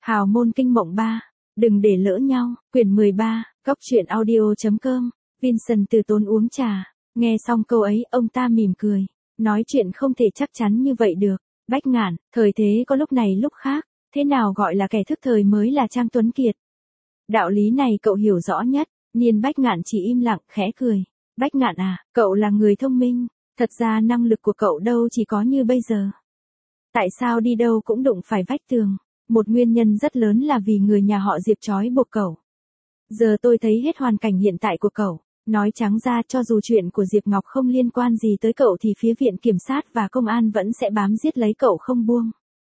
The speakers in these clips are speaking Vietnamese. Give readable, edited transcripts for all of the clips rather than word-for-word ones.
Hào môn kinh mộng 3. Đừng để lỡ nhau. Quyển 13. Góc truyện audio.com. Vincent từ tốn uống trà. Nghe xong câu ấy, ông ta mỉm cười. Nói chuyện không thể chắc chắn như vậy được. Bách Ngạn, thời thế có lúc này lúc khác. Thế nào gọi là kẻ thức thời mới là Trang Tuấn Kiệt? Đạo lý này cậu hiểu rõ nhất. Niên Bách Ngạn chỉ im lặng, khẽ cười. Bách Ngạn à, cậu là người thông minh. Thật ra năng lực của cậu đâu chỉ có như bây giờ. Tại sao đi đâu cũng đụng phải vách tường? Một nguyên nhân rất lớn là vì người nhà họ Diệp trói buộc cậu. Giờ tôi thấy hết hoàn cảnh hiện tại của cậu. Nói trắng ra, cho dù chuyện của Diệp Ngọc không liên quan gì tới cậu thì phía viện kiểm sát và công an vẫn sẽ bám giết lấy cậu không buông.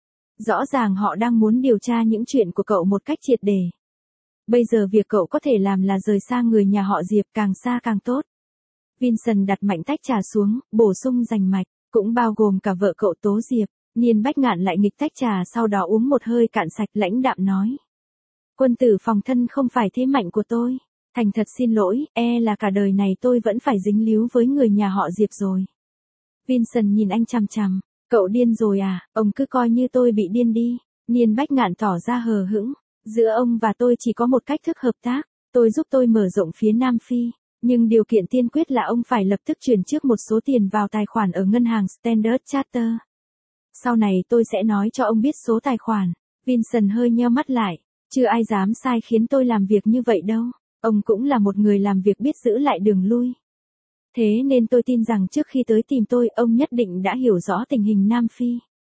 Rõ ràng họ đang muốn điều tra những chuyện của cậu một cách triệt để. Bây giờ việc cậu có thể làm là rời xa người nhà họ Diệp, càng xa càng tốt. Vincent đặt mạnh tách trà xuống, bổ sung rành mạch, cũng bao gồm cả vợ cậu Tố Diệp. Niên Bách Ngạn lại nghịch tách trà, sau đó uống một hơi cạn sạch, lãnh đạm nói. Quân tử phòng thân không phải thế mạnh của tôi. Thành thật xin lỗi, là cả đời này tôi vẫn phải dính líu với người nhà họ Diệp rồi. Vincent nhìn anh chằm chằm. Cậu điên rồi à, ông cứ coi như tôi bị điên đi. Niên Bách Ngạn tỏ ra hờ hững. Giữa ông và tôi chỉ có một cách thức hợp tác. Tôi giúp tôi mở rộng phía Nam Phi. Nhưng điều kiện tiên quyết là ông phải lập tức chuyển trước một số tiền vào tài khoản ở ngân hàng Standard Charter. Sau này tôi sẽ nói cho ông biết số tài khoản. Vincent hơi nheo mắt lại. Chưa ai dám sai khiến tôi làm việc như vậy đâu. Ông cũng là một người làm việc biết giữ lại đường lui. Thế nên tôi tin rằng trước khi tới tìm tôi, ông nhất định đã hiểu rõ tình hình Nam Phi.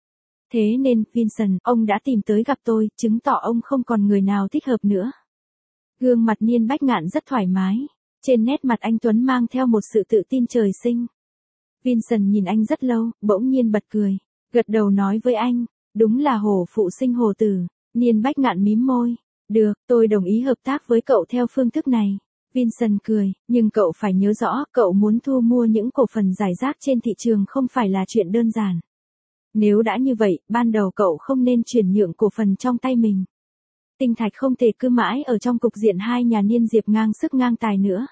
Thế nên, Vincent, ông đã tìm tới gặp tôi, chứng tỏ ông không còn người nào thích hợp nữa. Gương mặt Niên Bách Ngạn rất thoải mái. Trên nét mặt anh Tuấn mang theo một sự tự tin trời sinh. Vincent nhìn anh rất lâu, bỗng nhiên bật cười. Gật đầu nói với anh, đúng là hổ phụ sinh hổ tử. Niên Bách Ngạn mím môi. Được, tôi đồng ý hợp tác với cậu theo phương thức này. Vincent cười, nhưng cậu phải nhớ rõ, cậu muốn thu mua những cổ phần rải rác trên thị trường không phải là chuyện đơn giản. Nếu đã như vậy, ban đầu cậu không nên chuyển nhượng cổ phần trong tay mình. Tinh Thạch không thể cứ mãi ở trong cục diện hai nhà Niên Diệp ngang sức ngang tài nữa.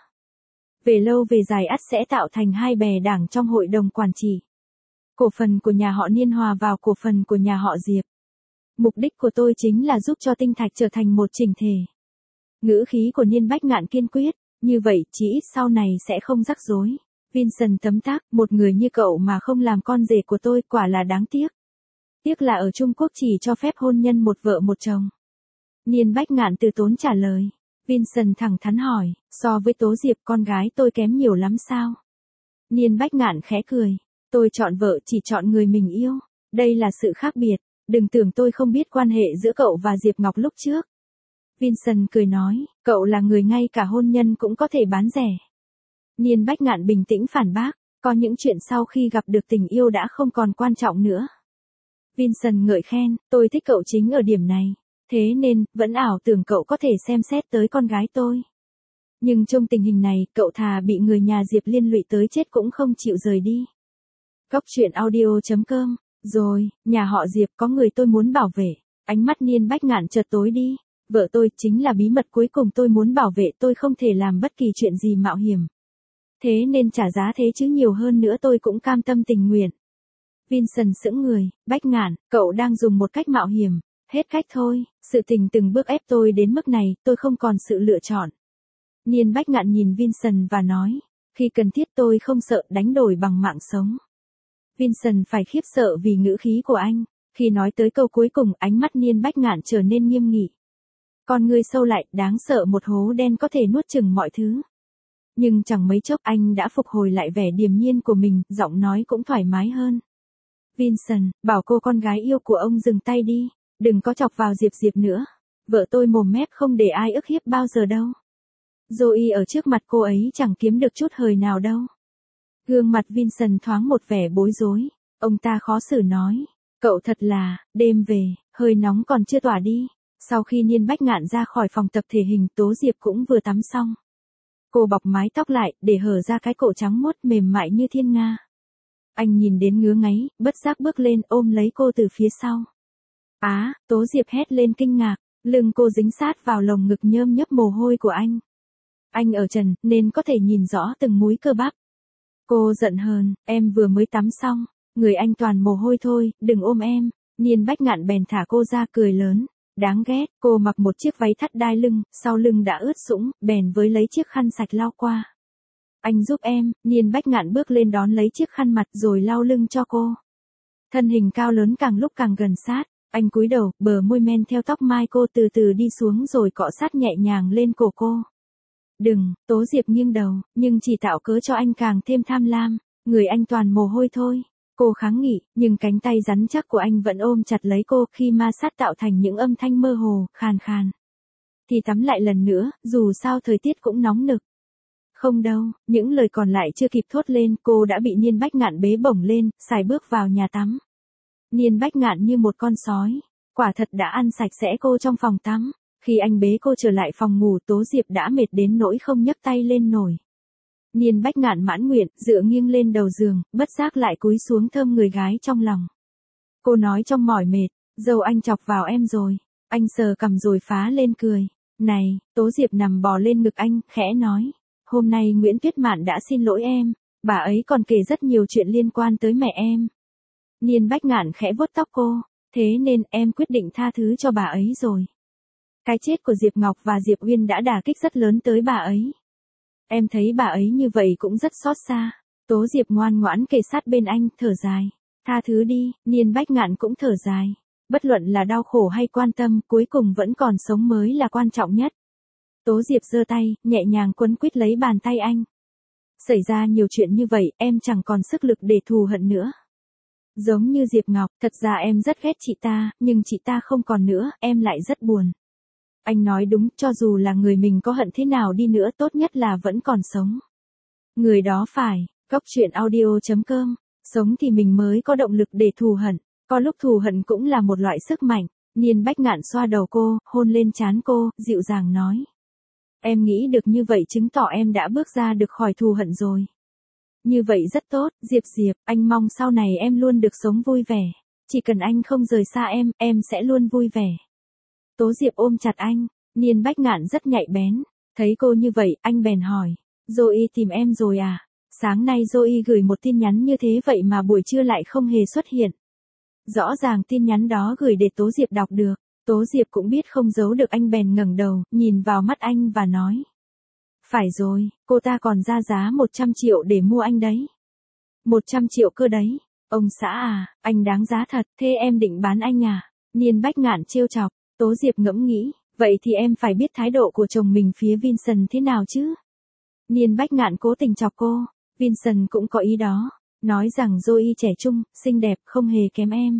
Về lâu về dài ắt sẽ tạo thành hai bè đảng trong hội đồng quản trị. Cổ phần của nhà họ Niên hòa vào cổ phần của nhà họ Diệp. Mục đích của tôi chính là giúp cho Tinh Thạch trở thành một chỉnh thể. Ngữ khí của Niên Bách Ngạn kiên quyết, như vậy chỉ ít sau này sẽ không rắc rối. Vincent tấm tắc, một người như cậu mà không làm con rể của tôi quả là đáng tiếc. Tiếc là ở Trung Quốc chỉ cho phép hôn nhân một vợ một chồng. Niên Bách Ngạn từ tốn trả lời. Vincent thẳng thắn hỏi, so với Tố Diệp con gái tôi kém nhiều lắm sao? Niên Bách Ngạn khẽ cười, tôi chọn vợ chỉ chọn người mình yêu. Đây là sự khác biệt. Đừng tưởng tôi không biết quan hệ giữa cậu và Diệp Ngọc lúc trước. Vincent cười nói, cậu là người ngay cả hôn nhân cũng có thể bán rẻ. Niên Bách Ngạn bình tĩnh phản bác, có những chuyện sau khi gặp được tình yêu đã không còn quan trọng nữa. Vincent ngợi khen, tôi thích cậu chính ở điểm này. Thế nên, vẫn ảo tưởng cậu có thể xem xét tới con gái tôi. Nhưng trong tình hình này, cậu thà bị người nhà Diệp liên lụy tới chết cũng không chịu rời đi. Góc truyện audio.com. Rồi, nhà họ Diệp có người tôi muốn bảo vệ. Ánh mắt Niên Bách Ngạn chợt tối đi. Vợ tôi chính là bí mật cuối cùng tôi muốn bảo vệ, tôi không thể làm bất kỳ chuyện gì mạo hiểm. Thế nên trả giá thế chứ nhiều hơn nữa tôi cũng cam tâm tình nguyện. Vincent sững người, Bách Ngạn, cậu đang dùng một cách mạo hiểm. Hết cách thôi, sự tình từng bước ép tôi đến mức này, tôi không còn sự lựa chọn. Niên Bách Ngạn nhìn Vincent và nói, khi cần thiết tôi không sợ đánh đổi bằng mạng sống. Vincent phải khiếp sợ vì ngữ khí của anh. Khi nói tới câu cuối cùng, ánh mắt Niên Bách Ngạn trở nên nghiêm nghị. Con ngươi sâu lại, đáng sợ, một hố đen có thể nuốt chửng mọi thứ. Nhưng chẳng mấy chốc anh đã phục hồi lại vẻ điềm nhiên của mình, giọng nói cũng thoải mái hơn. Vincent, bảo cô con gái yêu của ông dừng tay đi, đừng có chọc vào Diệp nữa. Vợ tôi mồm mép không để ai ức hiếp bao giờ đâu. Zoe ở trước mặt cô ấy chẳng kiếm được chút hời nào đâu. Gương mặt Vincent thoáng một vẻ bối rối. Ông ta khó xử nói, cậu thật là, đêm về, hơi nóng còn chưa tỏa đi. Sau khi Niên Bách Ngạn ra khỏi phòng tập thể hình, Tố Diệp cũng vừa tắm xong. Cô bọc mái tóc lại, để hở ra cái cổ trắng muốt mềm mại như thiên nga. Anh nhìn đến ngứa ngáy, bất giác bước lên ôm lấy cô từ phía sau. Á, Tố Diệp hét lên kinh ngạc, lưng cô dính sát vào lồng ngực nhơm nhấp mồ hôi của anh. Anh ở trần, nên có thể nhìn rõ từng múi cơ bắp. Cô giận hờn, em vừa mới tắm xong, người anh toàn mồ hôi thôi, đừng ôm em. Niên Bách Ngạn bèn thả cô ra cười lớn. Đáng ghét, cô mặc một chiếc váy thắt đai lưng, sau lưng đã ướt sũng, bèn với lấy chiếc khăn sạch lau qua. Anh giúp em, Niên Bách Ngạn bước lên đón lấy chiếc khăn mặt rồi lau lưng cho cô. Thân hình cao lớn càng lúc càng gần sát, anh cúi đầu, bờ môi men theo tóc mai cô từ từ đi xuống rồi cọ sát nhẹ nhàng lên cổ cô. Đừng, Tố Diệp nghiêng đầu, nhưng chỉ tạo cớ cho anh càng thêm tham lam, người anh toàn mồ hôi thôi. Cô kháng nghị, nhưng cánh tay rắn chắc của anh vẫn ôm chặt lấy cô khi ma sát tạo thành những âm thanh mơ hồ, khàn khàn. Thì tắm lại lần nữa, dù sao thời tiết cũng nóng nực. Không đâu, những lời còn lại chưa kịp thốt lên, cô đã bị Niên Bách Ngạn bế bổng lên, xài bước vào nhà tắm. Niên Bách Ngạn như một con sói, quả thật đã ăn sạch sẽ cô trong phòng tắm. Khi anh bế cô trở lại phòng ngủ, Tố Diệp đã mệt đến nỗi không nhấc tay lên nổi. Niên Bách Ngạn mãn nguyện, dựa nghiêng lên đầu giường, bất giác lại cúi xuống thơm người gái trong lòng. Cô nói trong mỏi mệt, dâu anh chọc vào em rồi. Anh sờ cằm rồi phá lên cười. Này, Tố Diệp nằm bò lên ngực anh, khẽ nói. Hôm nay Nguyễn Tuyết Mạn đã xin lỗi em, bà ấy còn kể rất nhiều chuyện liên quan tới mẹ em. Niên Bách Ngạn khẽ vuốt tóc cô, thế nên em quyết định tha thứ cho bà ấy rồi. Cái chết của Diệp Ngọc và Diệp Uyên đã đả kích rất lớn tới bà ấy. Em thấy bà ấy như vậy cũng rất xót xa. Tố Diệp ngoan ngoãn kề sát bên anh, thở dài. Tha thứ đi, Niên Bách Ngạn cũng thở dài. Bất luận là đau khổ hay quan tâm, cuối cùng vẫn còn sống mới là quan trọng nhất. Tố Diệp giơ tay, nhẹ nhàng quấn quýt lấy bàn tay anh. Xảy ra nhiều chuyện như vậy, em chẳng còn sức lực để thù hận nữa. Giống như Diệp Ngọc, thật ra em rất ghét chị ta, nhưng chị ta không còn nữa, em lại rất buồn. Anh nói đúng, cho dù là người mình có hận thế nào đi nữa, tốt nhất là vẫn còn sống. Người đó phải, Cóc Truyện Audio.com, sống thì mình mới có động lực để thù hận, có lúc thù hận cũng là một loại sức mạnh. Niên Bách Ngạn xoa đầu cô, hôn lên trán cô, dịu dàng nói. Em nghĩ được như vậy chứng tỏ em đã bước ra được khỏi thù hận rồi. Như vậy rất tốt, Diệp, anh mong sau này em luôn được sống vui vẻ. Chỉ cần anh không rời xa em sẽ luôn vui vẻ. Tố Diệp ôm chặt anh, Niên Bách Ngạn rất nhạy bén. Thấy cô như vậy, anh bèn hỏi. Zoe tìm em rồi à? Sáng nay Zoe gửi một tin nhắn như thế vậy mà buổi trưa lại không hề xuất hiện. Rõ ràng tin nhắn đó gửi để Tố Diệp đọc được. Tố Diệp cũng biết không giấu được, anh bèn ngẩng đầu, nhìn vào mắt anh và nói. Phải rồi, cô ta còn ra giá 100 triệu để mua anh đấy. 100 triệu cơ đấy. Ông xã à, anh đáng giá thật, thế em định bán anh à? Niên Bách Ngạn trêu chọc. Tố Diệp ngẫm nghĩ, vậy thì em phải biết thái độ của chồng mình phía Vincent thế nào chứ? Niên Bách Ngạn cố tình chọc cô, Vincent cũng có ý đó, nói rằng Zoe trẻ trung, xinh đẹp, không hề kém em.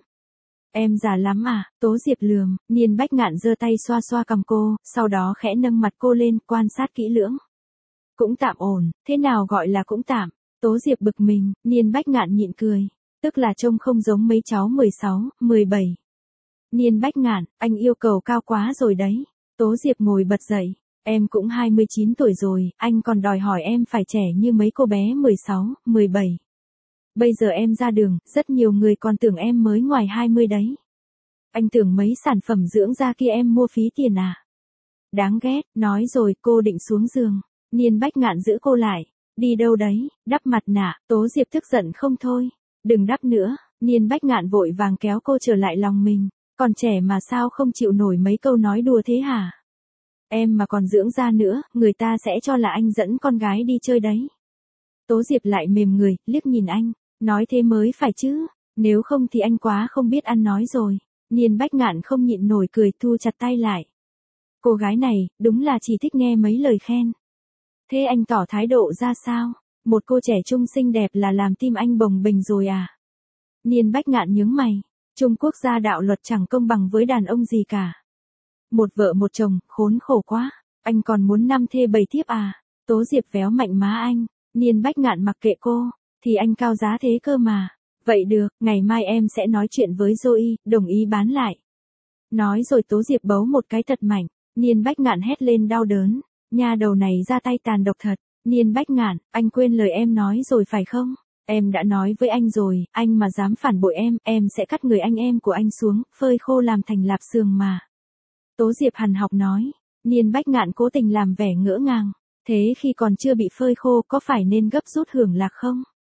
Em già lắm à? Tố Diệp lườm, Niên Bách Ngạn giơ tay xoa xoa cằm cô, sau đó khẽ nâng mặt cô lên, quan sát kỹ lưỡng. Cũng tạm ổn, thế nào gọi là cũng tạm? Tố Diệp bực mình, Niên Bách Ngạn nhịn cười, tức là trông không giống mấy cháu 16, 17. Niên Bách Ngạn, anh yêu cầu cao quá rồi đấy. Tố Diệp ngồi bật dậy, em cũng 29 tuổi rồi, anh còn đòi hỏi em phải trẻ như mấy cô bé 16, 17. Bây giờ em ra đường, rất nhiều người còn tưởng em mới ngoài 20 đấy. Anh tưởng mấy sản phẩm dưỡng da kia em mua phí tiền à? Đáng ghét, nói rồi cô định xuống giường. Niên Bách Ngạn giữ cô lại. Đi đâu đấy, đắp mặt nạ, Tố Diệp tức giận không thôi. Đừng đắp nữa, Niên Bách Ngạn vội vàng kéo cô trở lại lòng mình. Còn trẻ mà sao không chịu nổi mấy câu nói đùa thế hả? Em mà còn dưỡng da nữa, người ta sẽ cho là anh dẫn con gái đi chơi đấy. Tố Diệp lại mềm người, liếc nhìn anh. Nói thế mới phải chứ, nếu không thì anh quá không biết ăn nói rồi. Niên Bách Ngạn không nhịn nổi cười, thu chặt tay lại. Cô gái này, đúng là chỉ thích nghe mấy lời khen. Thế anh tỏ thái độ ra sao? Một cô trẻ trung xinh đẹp là làm tim anh bồng bềnh rồi à? Niên Bách Ngạn nhướng mày. Trung Quốc gia đạo luật chẳng công bằng với đàn ông gì cả. Một vợ một chồng, khốn khổ quá. Anh còn muốn 5 thê 7 thiếp à? Tố Diệp véo mạnh má anh. Niên Bách Ngạn mặc kệ cô. Thì anh cao giá thế cơ mà. Vậy được, ngày mai em sẽ nói chuyện với Zoe, đồng ý bán lại. Nói rồi Tố Diệp bấu một cái thật mạnh. Niên Bách Ngạn hét lên đau đớn. Nha đầu này ra tay tàn độc thật. Niên Bách Ngạn, anh quên lời em nói rồi phải không? Em đã nói với anh rồi, anh mà dám phản bội em sẽ cắt người anh em của anh xuống, phơi khô làm thành lạp xương mà. Tố Diệp hằn học nói. Niên Bách Ngạn cố tình làm vẻ ngỡ ngàng. Thế khi còn chưa bị phơi khô có phải nên gấp rút hưởng lạc không?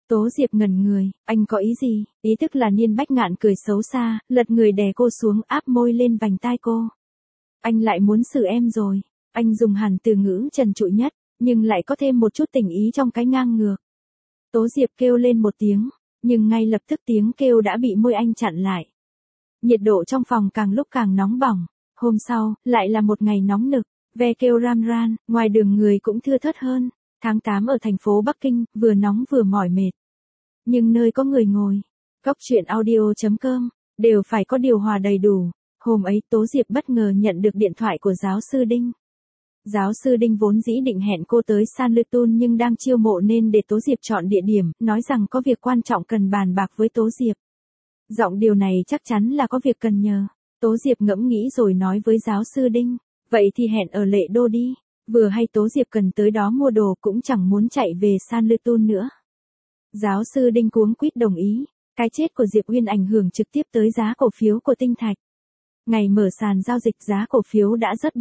Tố Diệp ngẩn người, anh có ý gì? Ý tức là Niên Bách Ngạn cười xấu xa, lật người đè cô xuống áp môi lên vành tai cô. Anh lại muốn xử em rồi. Anh dùng hẳn từ ngữ trần trụi nhất, nhưng lại có thêm một chút tình ý trong cái ngang ngược. Tố Diệp kêu lên một tiếng, nhưng ngay lập tức tiếng kêu đã bị môi anh chặn lại. Nhiệt độ trong phòng càng lúc càng nóng bỏng. Hôm sau, lại là một ngày nóng nực, ve kêu ram ran, ngoài đường người cũng thưa thớt hơn. Tháng 8 ở thành phố Bắc Kinh, vừa nóng vừa mỏi mệt. Nhưng nơi có người ngồi, góc chuyện audio.com, đều phải có điều hòa đầy đủ. Hôm ấy Tố Diệp bất ngờ nhận được điện thoại của giáo sư Đinh. Giáo sư Đinh vốn dĩ định hẹn cô tới San Lutun nhưng đang chiêu mộ nên để Tố Diệp chọn địa điểm, nói rằng có việc quan trọng cần bàn bạc với Tố Diệp. Giọng điều này chắc chắn là có việc cần nhờ. Tố Diệp ngẫm nghĩ rồi nói với giáo sư Đinh, vậy thì hẹn ở Lệ Đô đi. Vừa hay Tố Diệp cần tới đó mua đồ cũng chẳng muốn chạy về San Lutun nữa. Giáo sư Đinh cuống quýt đồng ý. Cái chết của Diệp Uyên ảnh hưởng trực tiếp tới giá cổ phiếu của Tinh Thạch. Ngày mở sàn giao dịch giá cổ phiếu đã rớt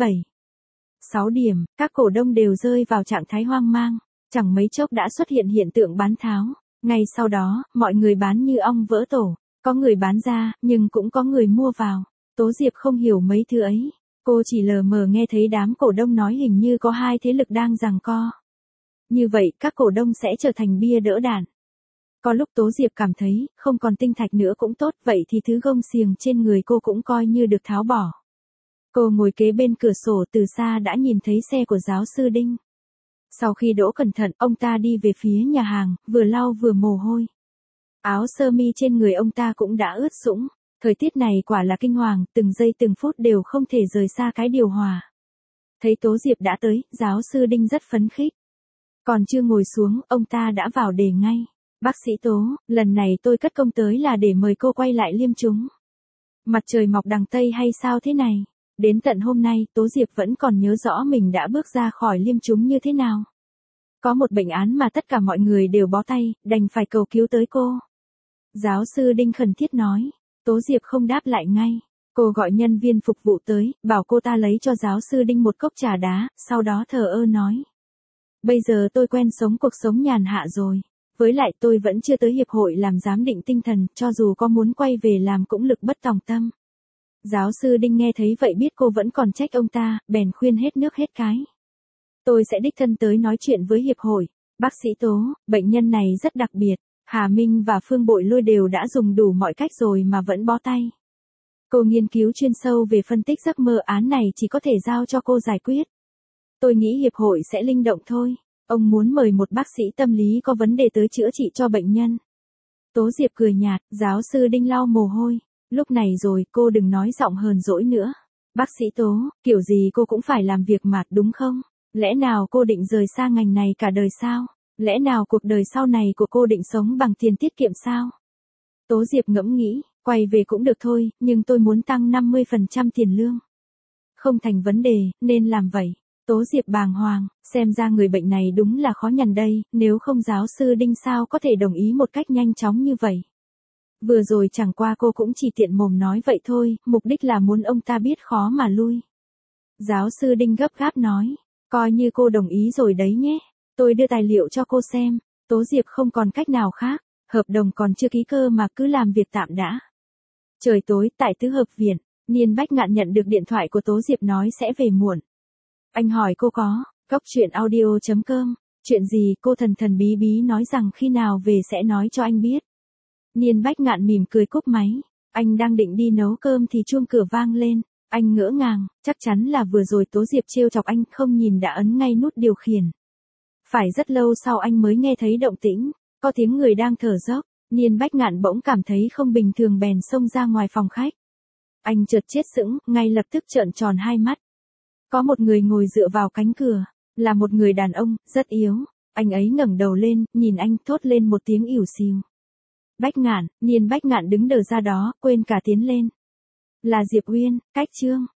6 điểm, các cổ đông đều rơi vào trạng thái hoang mang. Chẳng mấy chốc đã xuất hiện hiện tượng bán tháo. Ngay sau đó, mọi người bán như ong vỡ tổ. Có người bán ra, nhưng cũng có người mua vào. Tố Diệp không hiểu mấy thứ ấy. Cô chỉ lờ mờ nghe thấy đám cổ đông nói hình như có hai thế lực đang giằng co. Như vậy, các cổ đông sẽ trở thành bia đỡ đạn. Có lúc Tố Diệp cảm thấy, không còn tinh thạch nữa cũng tốt, vậy thì thứ gông xiềng trên người cô cũng coi như được tháo bỏ. Cô ngồi kế bên cửa sổ từ xa đã nhìn thấy xe của giáo sư Đinh. Sau khi đỗ cẩn thận, ông ta đi về phía nhà hàng, vừa lau vừa mồ hôi. Áo sơ mi trên người ông ta cũng đã ướt sũng. Thời tiết này quả là kinh hoàng, từng giây từng phút đều không thể rời xa cái điều hòa. Thấy Tố Diệp đã tới, giáo sư Đinh rất phấn khích. Còn chưa ngồi xuống, ông ta đã vào đề ngay. Bác sĩ Tố, lần này tôi cất công tới là để mời cô quay lại Liêm Chúng. Mặt trời mọc đằng Tây hay sao thế này? Đến tận hôm nay, Tố Diệp vẫn còn nhớ rõ mình đã bước ra khỏi Liêm Chúng như thế nào. Có một bệnh án mà tất cả mọi người đều bó tay, đành phải cầu cứu tới cô. Giáo sư Đinh khẩn thiết nói. Tố Diệp không đáp lại ngay. Cô gọi nhân viên phục vụ tới, bảo cô ta lấy cho giáo sư Đinh một cốc trà đá, sau đó thờ ơ nói. Bây giờ tôi quen sống cuộc sống nhàn hạ rồi. Với lại tôi vẫn chưa tới hiệp hội làm giám định tinh thần, cho dù có muốn quay về làm cũng lực bất tòng tâm. Giáo sư Đinh nghe thấy vậy biết cô vẫn còn trách ông ta, bèn khuyên hết nước hết cái. Tôi sẽ đích thân tới nói chuyện với hiệp hội. Bác sĩ Tố, bệnh nhân này rất đặc biệt. Hà Minh và Phương Bội Lôi đều đã dùng đủ mọi cách rồi mà vẫn bó tay. Cô nghiên cứu chuyên sâu về phân tích giấc mơ, án này chỉ có thể giao cho cô giải quyết. Tôi nghĩ hiệp hội sẽ linh động thôi. Ông muốn mời một bác sĩ tâm lý có vấn đề tới chữa trị cho bệnh nhân. Tố Diệp cười nhạt, giáo sư Đinh lau mồ hôi. Lúc này rồi, cô đừng nói giọng hờn dỗi nữa. Bác sĩ Tố, kiểu gì cô cũng phải làm việc mà, đúng không? Lẽ nào cô định rời xa ngành này cả đời sao? Lẽ nào cuộc đời sau này của cô định sống bằng tiền tiết kiệm sao? Tố Diệp ngẫm nghĩ, quay về cũng được thôi, nhưng tôi muốn tăng 50% tiền lương. Không thành vấn đề, nên làm vậy. Tố Diệp bàng hoàng, xem ra người bệnh này đúng là khó nhằn đây, nếu không giáo sư Đinh sao có thể đồng ý một cách nhanh chóng như vậy. Vừa rồi chẳng qua cô cũng chỉ tiện mồm nói vậy thôi, mục đích là muốn ông ta biết khó mà lui. Giáo sư Đinh gấp gáp nói, coi như cô đồng ý rồi đấy nhé. Tôi đưa tài liệu cho cô xem. Tố Diệp không còn cách nào khác. Hợp đồng còn chưa ký cơ mà cứ làm việc tạm đã. Trời tối, tại tứ hợp viện, Niên Bách Ngạn nhận được điện thoại của Tố Diệp nói sẽ về muộn. Anh hỏi cô có, góc chuyện audio.com, chuyện gì? Cô thần thần bí bí nói rằng khi nào về sẽ nói cho anh biết. Niên Bách Ngạn mỉm cười cúp máy. Anh đang định đi nấu cơm thì chuông cửa vang lên. Anh ngỡ ngàng, chắc chắn là vừa rồi Tố Diệp trêu chọc anh, không nhìn đã ấn ngay nút điều khiển. Phải rất lâu sau anh mới nghe thấy động tĩnh, có tiếng người đang thở dốc. Niên Bách Ngạn bỗng cảm thấy không bình thường bèn xông ra ngoài phòng khách. Anh chợt chết sững, ngay lập tức trợn tròn hai mắt. Có một người ngồi dựa vào cánh cửa, là một người đàn ông, rất yếu. Anh ấy ngẩng đầu lên, nhìn anh, thốt lên một tiếng ỉu xìu. Bách Ngạn. Niên Bách Ngạn đứng đờ ra đó, quên cả tiến lên. Là Diệp Uyên, cách Trương.